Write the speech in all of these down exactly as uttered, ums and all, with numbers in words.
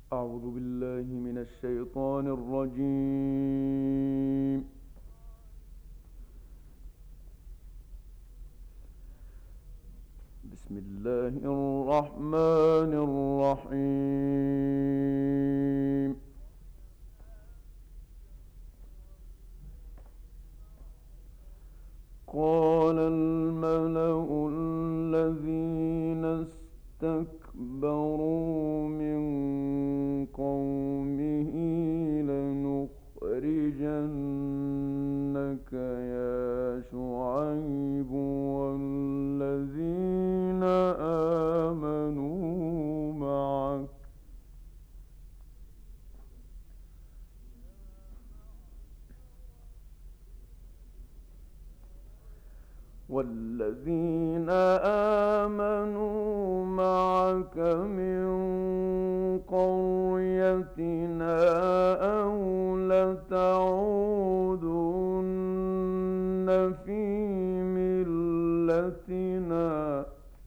أعوذ بالله من الشيطان الرجيم. بسم الله الرحمن الرحيم. قال الملأ الذين استكبروا من قومه لنخرجنك يا شعيب والذين آمنوا معك والذين آمنوا معك من قريتنا أو لتعودن في ملتنا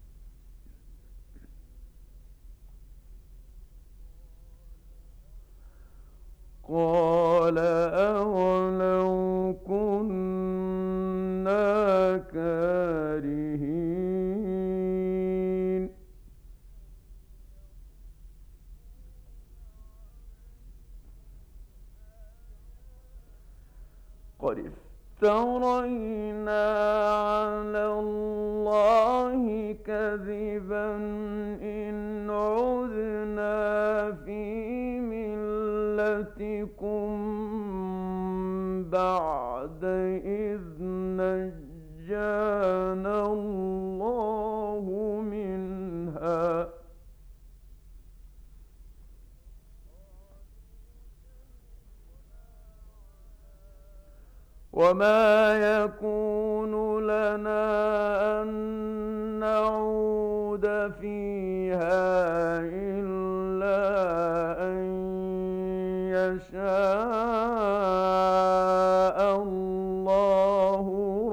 قال أولو كنا كارهين قد افترينا على الله كذبا إن عدنا في ملتكم بعد إذ نجانا الله منها وما يكون لنا أن نعود فيها إلا أن يشاء الله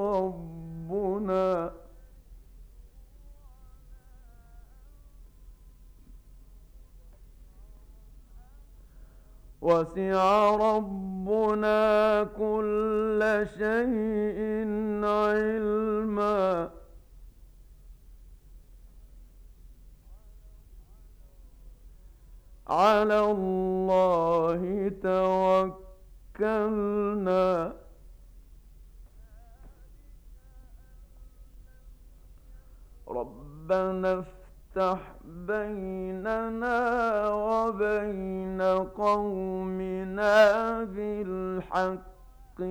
ربنا وسع ربنا كل شيء علما على الله توكلنا ربنا افتح بيننا وبين قومنا بالحق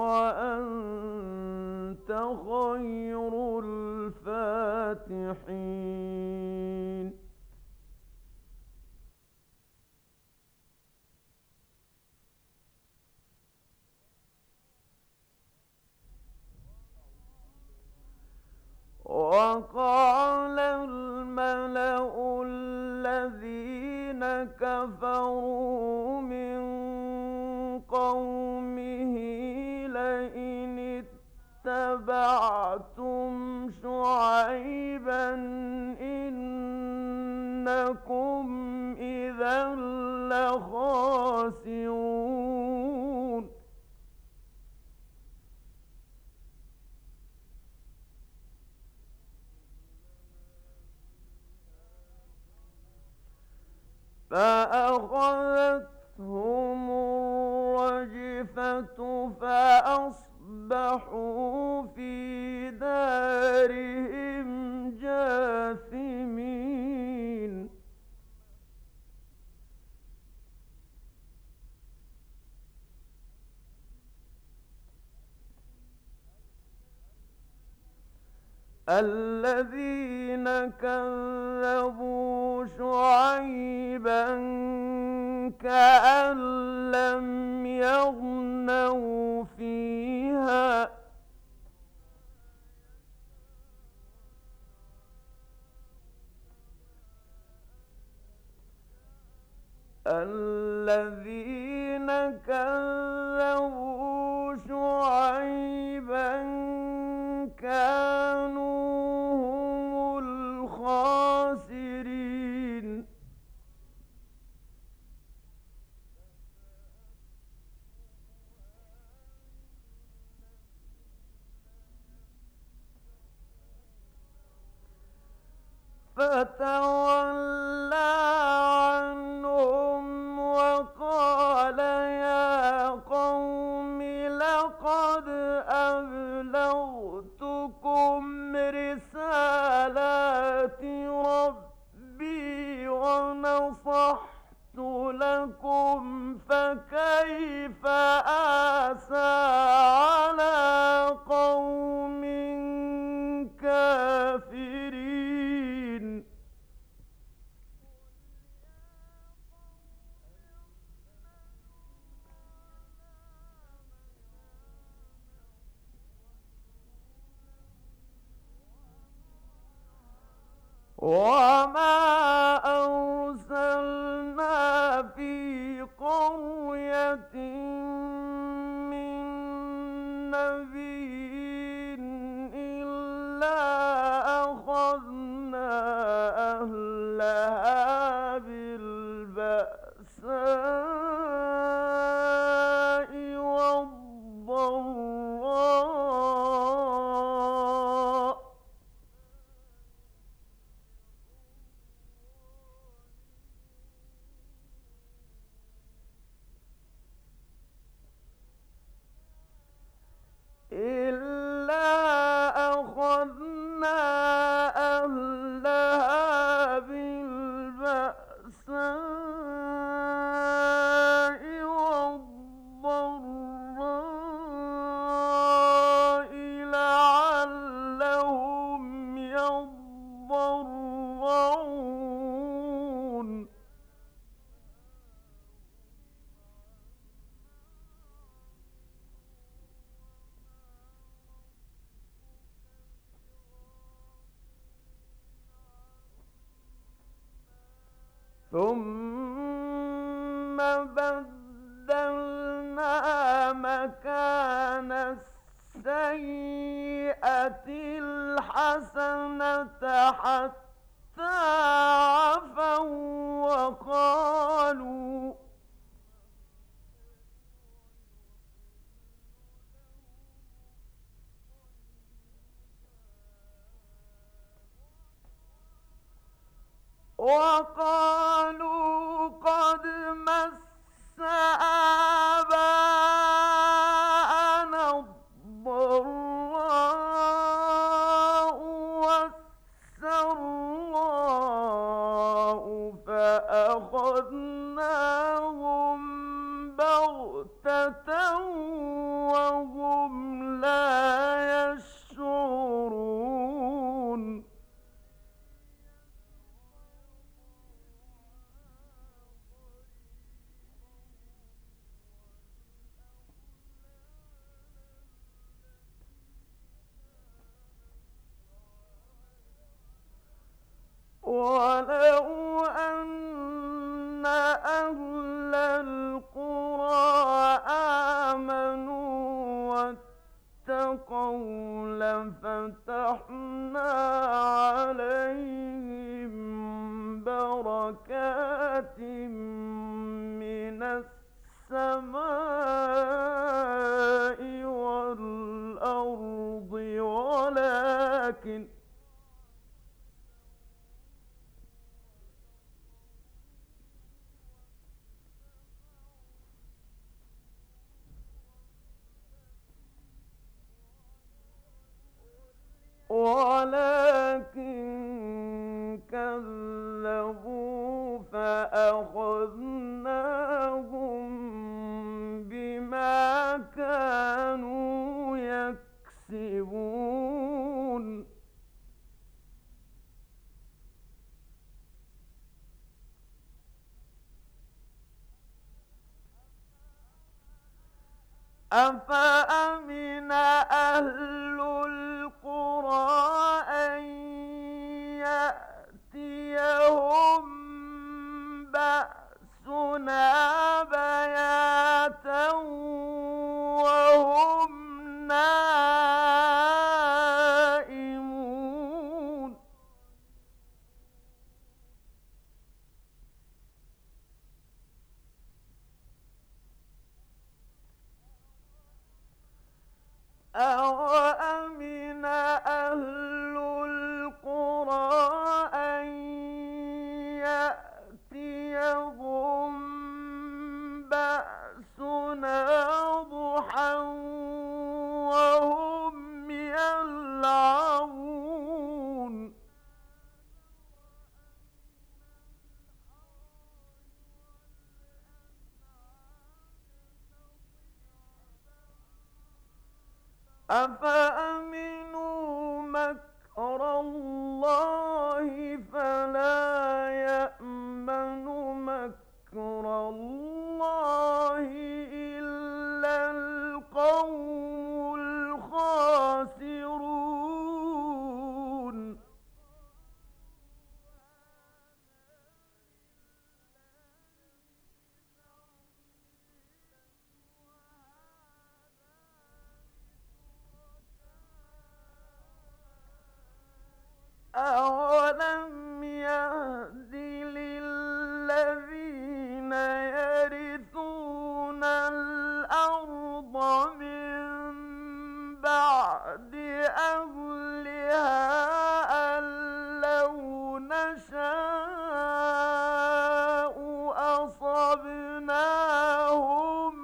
وأنت خير الفاتحين وقال الملأ الذين كفروا من قومه لئن اتبعتم شعيبا إنكم إذا لخاسرون فأخذتهم الرجفة فأصبحوا في دارهم جاثمين الذين كذبوا شعيبا كأن لم يغنوا فيها الذين كذبوا شعيبا كانوا هم الخاسرين فتولى عنهم وقال يا قوم لقد أبلغتكم رسالات ربي ونصحت لكم فكيف آسى على قوم كافرين. وما أرسلنا في قرية من نبي إلا أخذنا أهلها بالبأساء والضراء إلا أخذنا أهلها بالبأساء والضراء لعلهم يضرعون. ثم بدلنا مكان السيئة الحسنة حتى عفوا وقالوا وقالوا قد مس آباءنا الضراء والسراء فأخذناهم بغتة وهم لا يشعرون. ولو أن أهل القرى آمنوا واتقوا لفتحنا عليهم بركات من السماء والأرض ولكن ولكن كذبوا فأخذناهم بما كانوا يكسبون. أفأمن أهل القرى أن يأتيهم بأسنا بياتا وهم نائمون. أَوَأَمِنَ أفأمنوا مكر الله فلا يأمن مكر الله إلا القوم الخاسرون أولم يهد للذين يرثون الأرض من بعد أهلها أن لو نشاء أصبناهم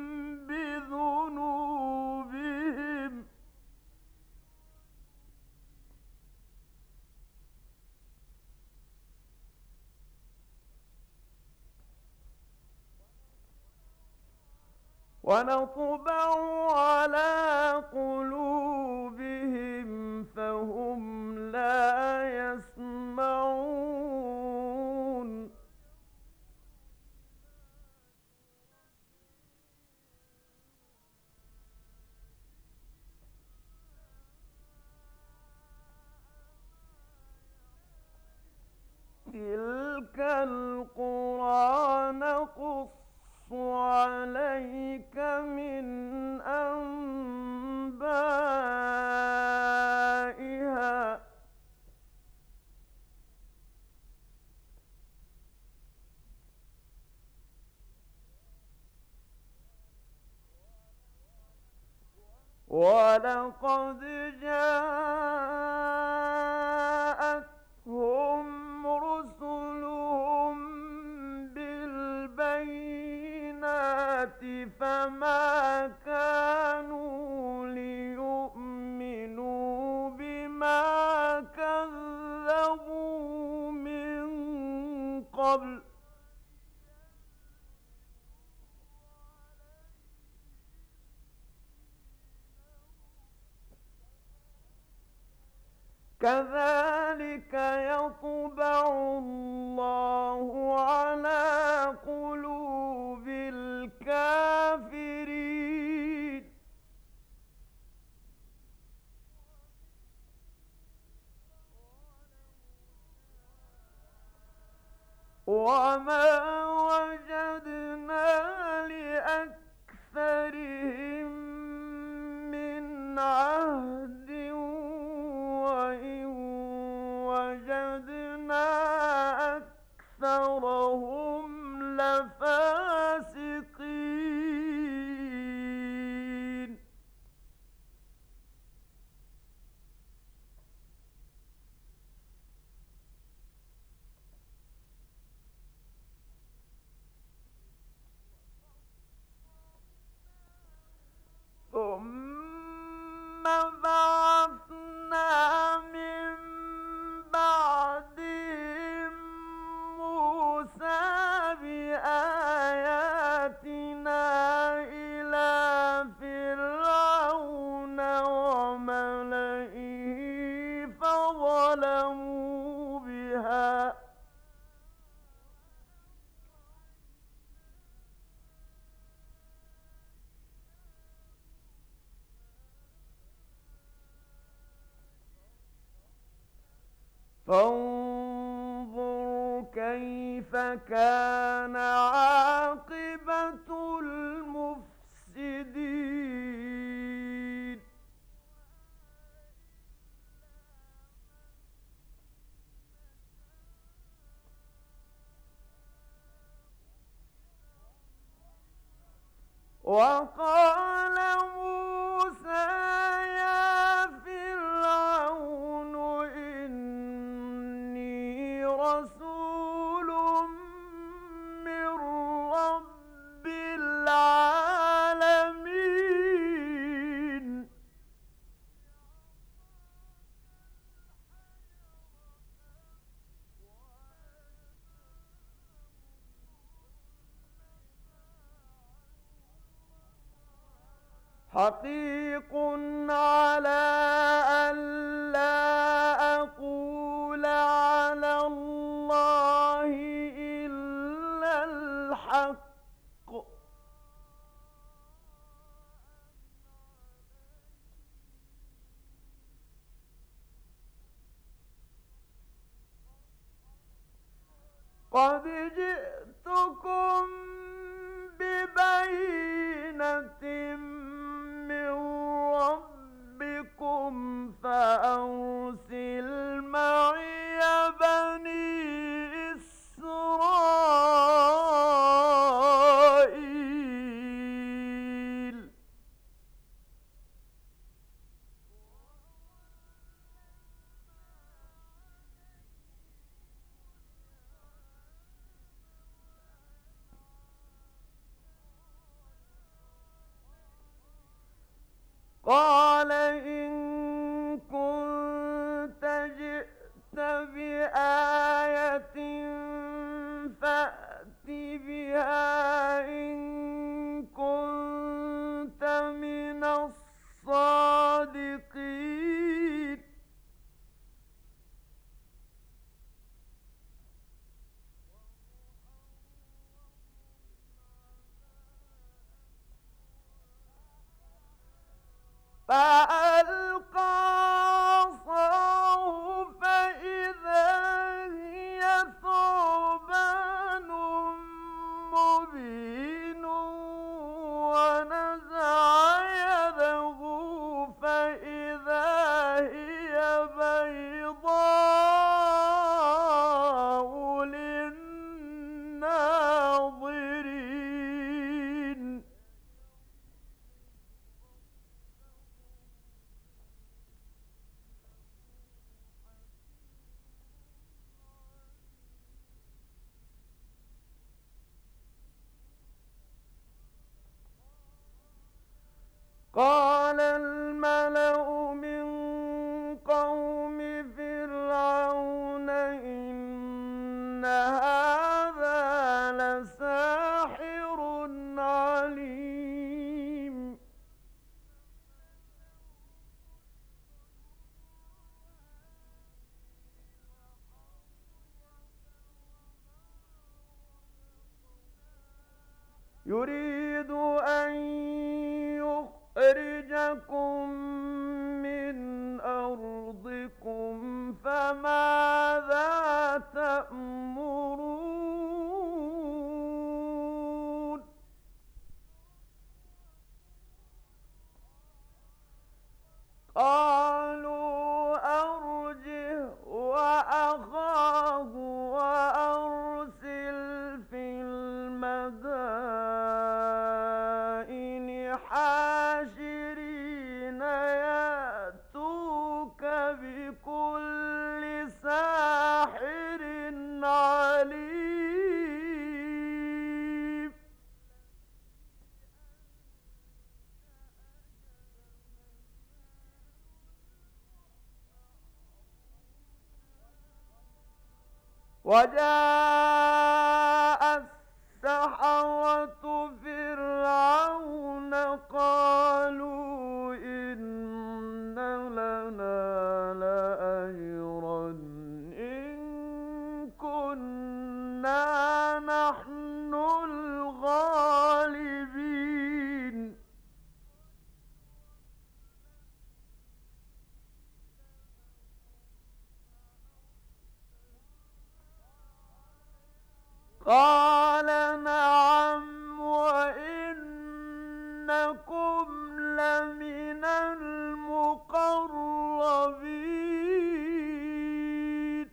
بذنوبهم ونطبع على قلوبهم فهم لا يسمعون تلك القرى نقص عليك من أنبائها ولقد جاءتهم رسلهم بالبينات فما كانوا ليؤمنوا بما كذبوا من قبل كذلك يطبع الله على قلوب الكافرين وما وجدنا لأكثرهم من عهد وإن وجدنا أكثرهم لفاسقين ثم بعثنا من بعدهم موسى بآياتنا إلى فرعون وملئه فظلموا بها فانظر كيف كان عاقبة المفسدين وقال موسى يا فرعون إني رسول من رب العالمين حقيق على ألا أقول على الله إلا الحق قد جئتكم ببينة من ربكم فأرسل معي بني إسرائيل قال إن كنت جئت بآية فأت بها إن كنت من الصادقين فألقى عصاه فإذا هي ثعبان مبين ونزع يده فإذا هي بيضاء للناظرين قال الملأ من قوم فرعون إن هذا لساحر عليم يريد أن يخرجكم من أرضكم فماذا تأمرون قالوا أرجه وأخاه وأرسل في المدائن حاشرين يأتوك بكل ساحر عليم وجاء السحرة فرعون قالوا إن لنا لأجرا إن كنا نحن الغالبين قال نعم وإنكم لمن المقربين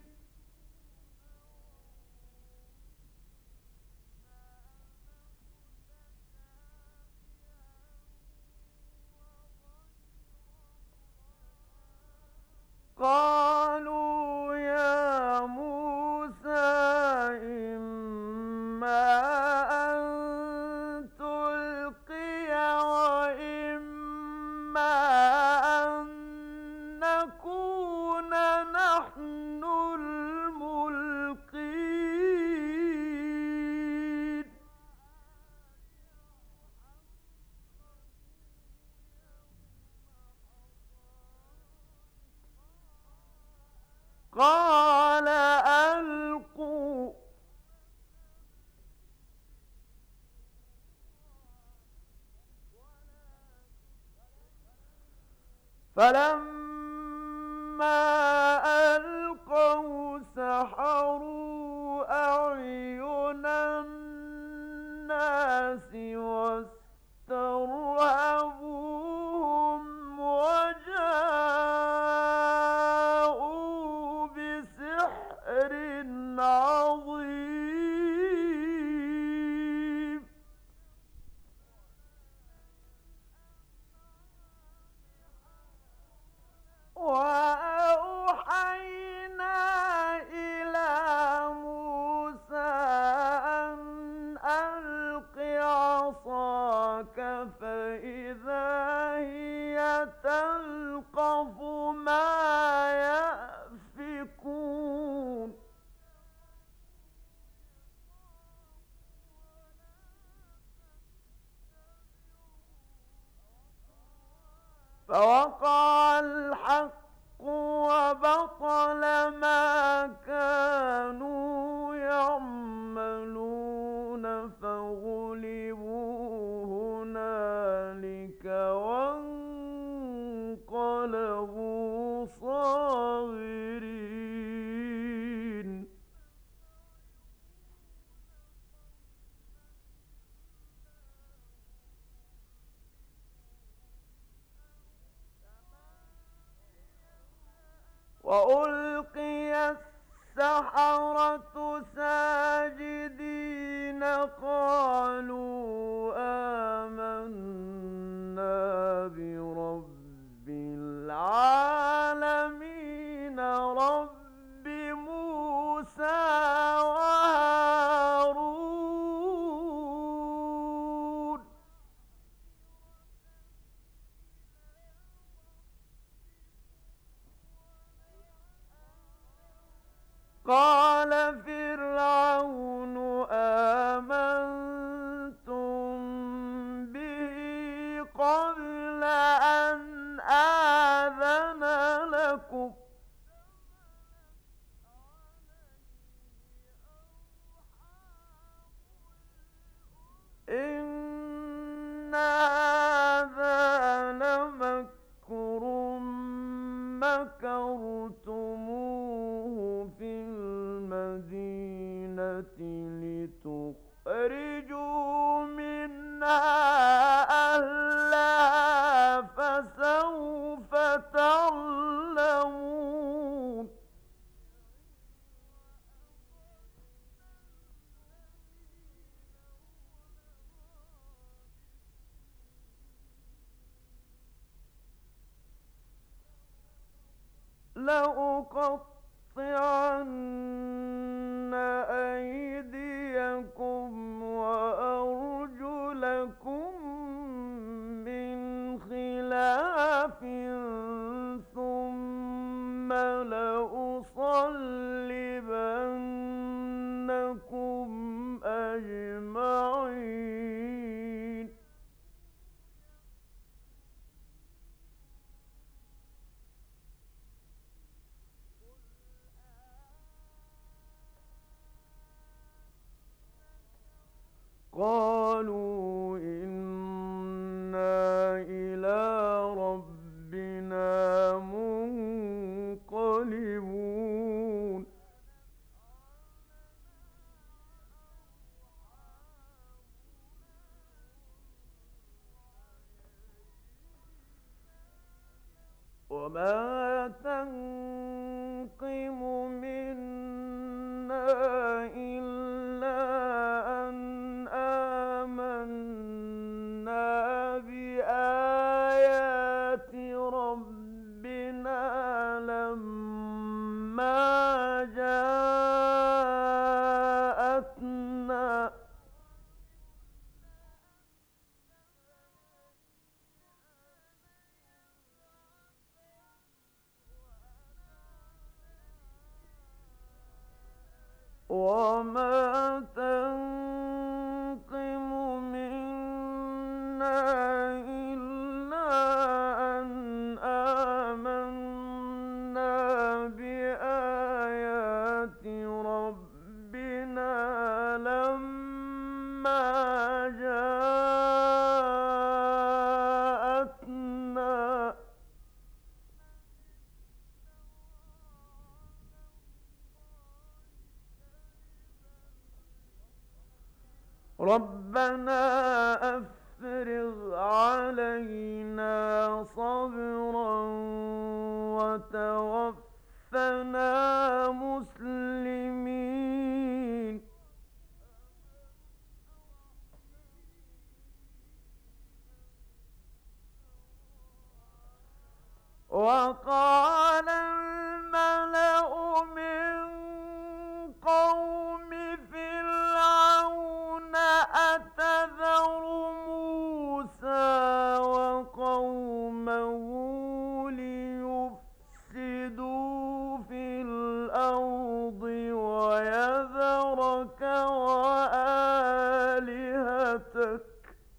قالوا يا موسى إما فلما ألقوا سحروا أعين الناس واسترهبوهم وجاءوا بسحر عظيم وأوحينا إلى موسى أن ألق عصاك فإذا هي تلقف ما يأفكون فوقع الحق وبطل ما كانوا يعملون فغلبوا هنالك وانقلبوا صاغرين وألقي السحرة ساجدين قالوا آمنا برب العالمين رب موسى وهارون قال فرعون آمنتم به قبل أن آذن لكم إن هذا لمكر مكرتموه في المدينة لتخرجوا منها أهلها فسوف تعلمون لأقطعن أيديكم وأرجلكم من خلاف ثم لأصلبنكم أجمعين قالوا إنا إلى ربنا منقلبون وما تنقم منا إلا أن آمنا بآيات ربنا لما جاءتنا وما تنقم منا إلا أن آمنا بآيات ربنا لما جاءتنا ربنا أفرغ علينا صبرا وتوفنا مسلمين. وقال الملأ من قوم فرعون أتذر موسى وقومه ليفسدوا في الأرض ويذرك وآلهتك.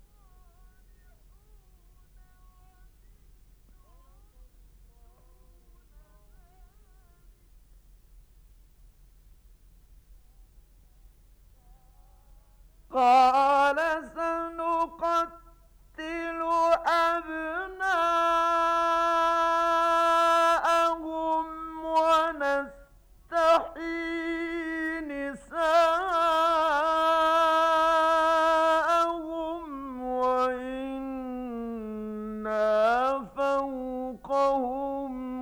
قال سنقتل أبناءهم ونستحيي نساءهم وإنا فوقهم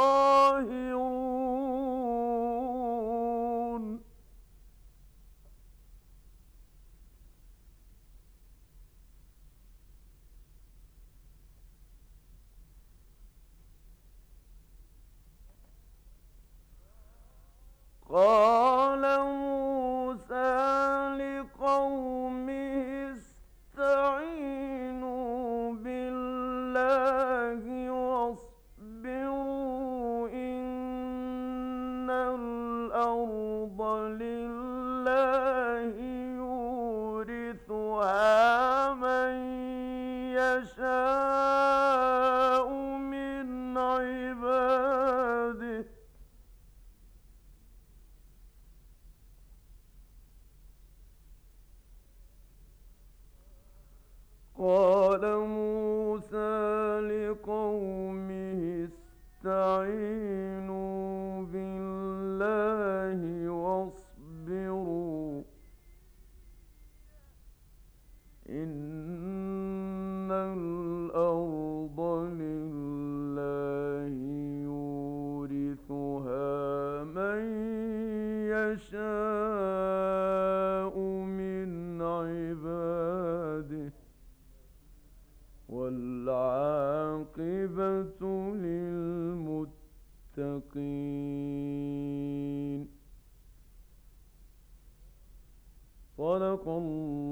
قاهرون. قال موسى لقومه استعينوا بالله واصبروا إن الأرض لله يورثها من يشاء من عباده. قال موسى لقومه استعينوا بالله واصبروا إن الأرض لله يورثها من يشاء من عباده والعاقبة للمتقين. صدق الله